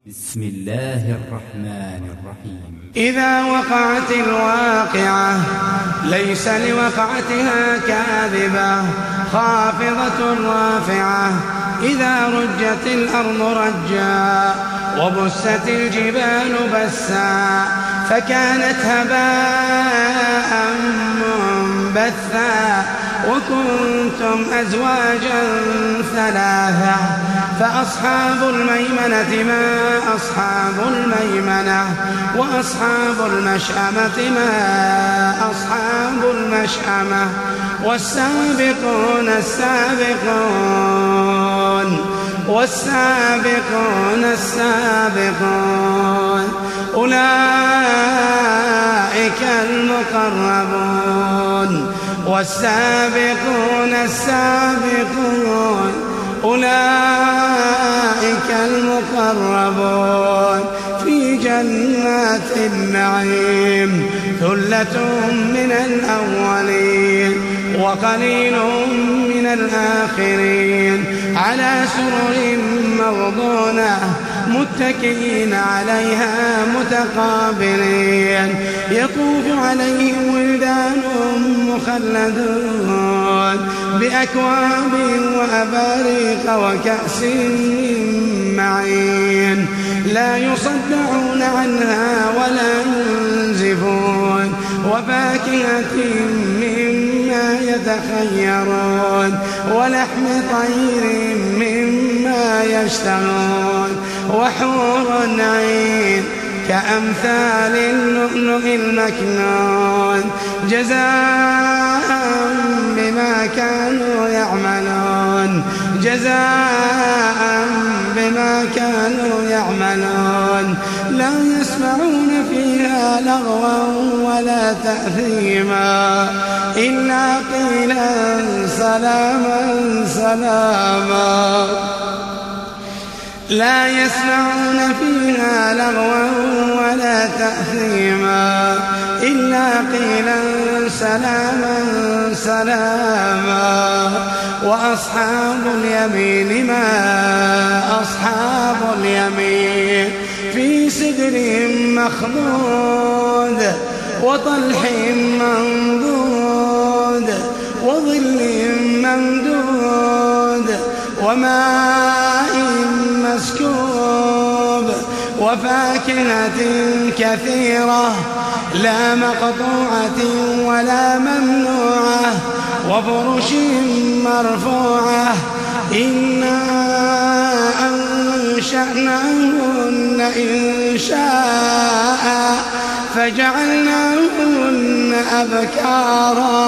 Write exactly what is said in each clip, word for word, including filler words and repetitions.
بسم الله الرحمن الرحيم. إذا وقعت الواقعة ليس لوقعتها كاذبة خافضة رافعة إذا رجت الأرض رجا وبست الجبال بسا فكانت هباء منبثا وكنتم أزواجا ثلاثة فأصحاب الميمنة ما أصحاب الميمنة وأصحاب المشأمة ما أصحاب المشأمة والسابقون السابقون والسابقون السابقون أولئك المقربون والسابقون السابقون أولئك المقربون في جنات النعيم ثلة من الأولين وقليل من الآخرين على سرر موضونة متكئين عليها متقابلين يطوف عليهم ولدان مخلدون بأكواب وأباريق وكأس من معين لا يصدعون عنها ولا ينزفون وفاكهة مما يتخيرون ولحم طير مما يشتهون وحور عين كأمثال اللؤلؤ المكنون جزاء بما كانوا يعملون جزاء بما كانوا يعملون لا يسمعون فيها لغوا ولا تأثيما إلا قيلا سلاما سلاما لا يسمعون فيها لغوا ولا تأثيما إلا قيلا سلاما سلاما وأصحاب اليمين ما أصحاب اليمين في سدر مخضود وطلح منضود وظل ممدود وماء مسكوب وفاكهة كثيرة لا مقطوعة ولا ممنوعة وفرش مرفوعة إنا أنشأناهن إنشاء فجعلناهن أبكارا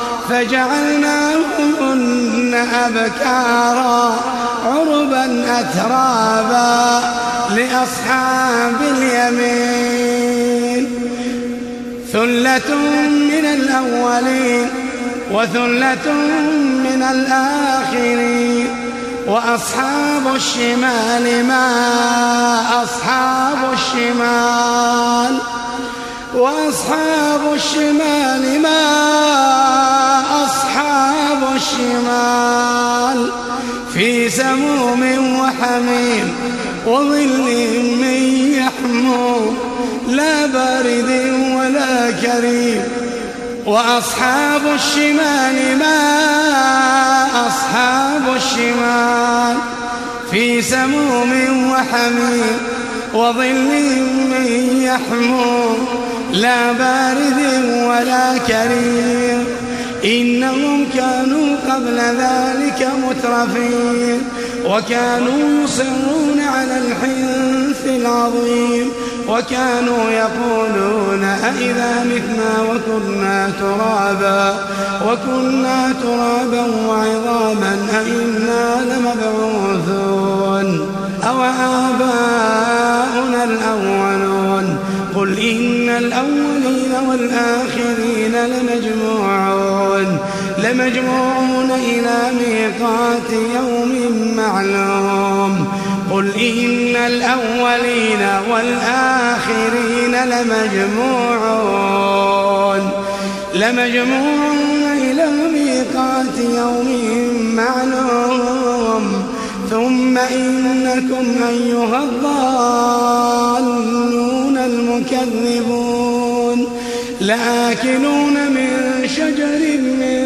فجعلناهن أبكارا عربا أترابا لأصحاب اليمين ثلة من الأولين وثلة من الآخرين وأصحاب الشمال ما أصحاب الشمال وأصحاب الشمال ما أصحاب الشمال في سموم وحميم وظل من يحموم لا بارد ولا كريم وأصحاب الشمال ما أصحاب الشمال في سموم وحميم وظل من يحموم لا بارد ولا كريم إنهم كانوا قبل ذلك مترفين وكانوا يصرون على الحنث العظيم وكانوا يقولون أئذا متنا وكنا ترابا وكنا ترابا وعظاما أئنا لمبعوثون أو آباؤنا الأولون قل إن الأولين والآخرين لمجموعون لمجموعون إلى ميقات يوم معلوم قل إن الأولين والآخرين لمجموعون لمجموعون إلى ميقات يوم معلوم ثم إنكم أيها الضالون لآكلون من شجر من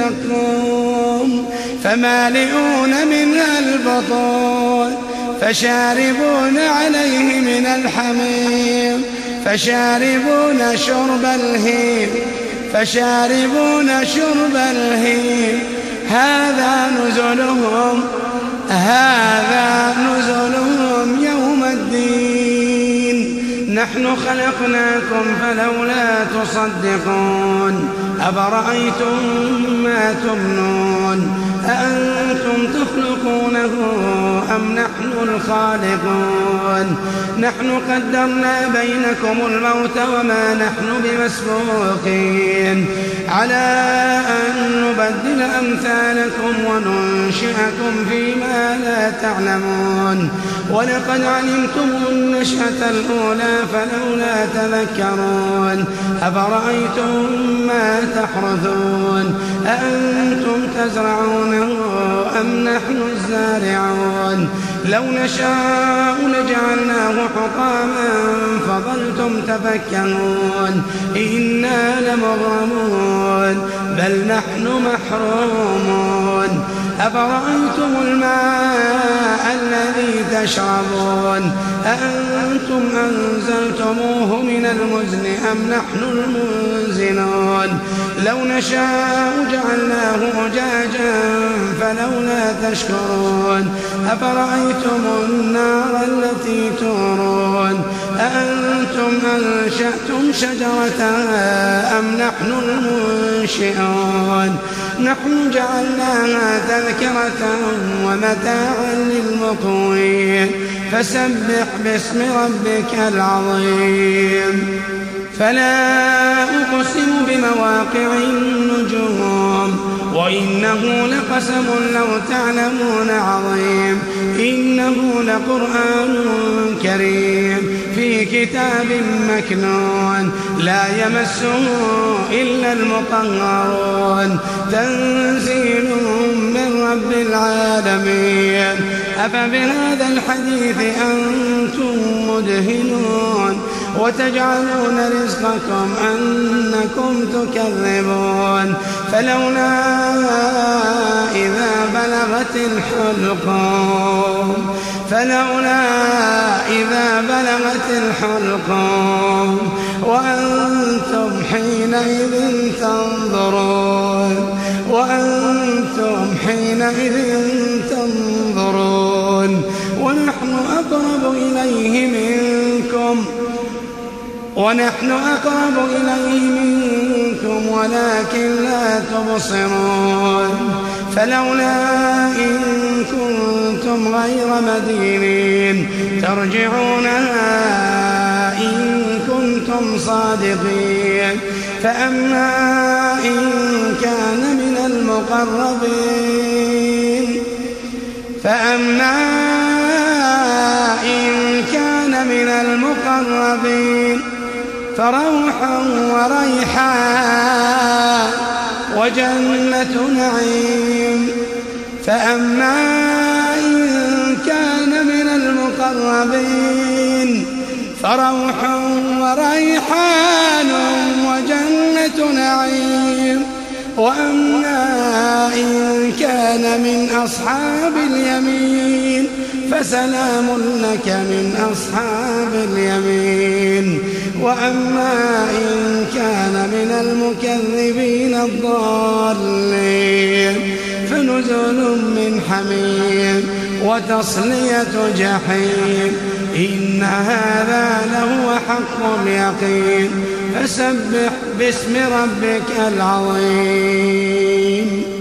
زقوم فمالئون منها البطون فشاربون عليه من الحميم فشاربون شرب الهيم فشاربون شرب الهيم هذا نزلهم هذا نزلهم يوم الدين نحن خلقناكم فلولا تصدقون أفرأيتم ما تمنون أأنتم تخلقونه أم نحن الخالقون نحن قدرنا بينكم الموت وما نحن بمسبوقين على أن نبدل أمثالكم وننشئكم فيما لا تعلمون ولقد علمتم النشأة الأولى فلولا تذكرون أفرأيتم ما تحرثون أأنتم تزرعونه أم نحن الزارعون لو نشاء لجعلناه حطاما فظلتم تفكرون إنا لمغرمون بل نحن محرومون أفرأيتم الماء الذي تشربون أأنتم أنزلتموه من المزن أم نحن المنزلون لو نشاء جعلناه أجاجا فلولا تشكرون أفرأيتم النار التي تورون أأنتم أنشأتم شجرتها أم نحن المنشئون نحن جعلناها تذكرة ومتاعا للمقوين فسبح باسم ربك العظيم فلا أقسم بمواقع النجوم وإنه لقسم لو تعلمون عظيم إنه لقرآن كريم في كتاب مكنون لا يمسه إلا المطهرون تنزيل من رب العالمين أفبهذا الحديث أنتم مدهنون وتجعلون رزقكم أنكم تكذبون فلولا إذا بلغت الحلقوم فلولا إذا بلغت الحلقوم وأنتم حينئذ تنظرون وأنتم حينئذ تنظرون ونحن أقرب إليه منكم ونحن أقرب إليه منكم ولكن لا تبصرون فلولا إن كنتم غير مدينين ترجعونها إن كنتم صادقين فأما إن كان من المقربين فأما إن كان من المقربين فروح وريحان وجنة نعيم فأما إن كان من المقربين فروح وريحان وجنة نعيم وأما إن كان من أصحاب اليمين فسلام لك من أصحاب اليمين وأما إن كان من المكذبين الضالين فنزل من حميم وتصلية جحيم إن هذا لهو حق اليقين فسبح باسم ربك العظيم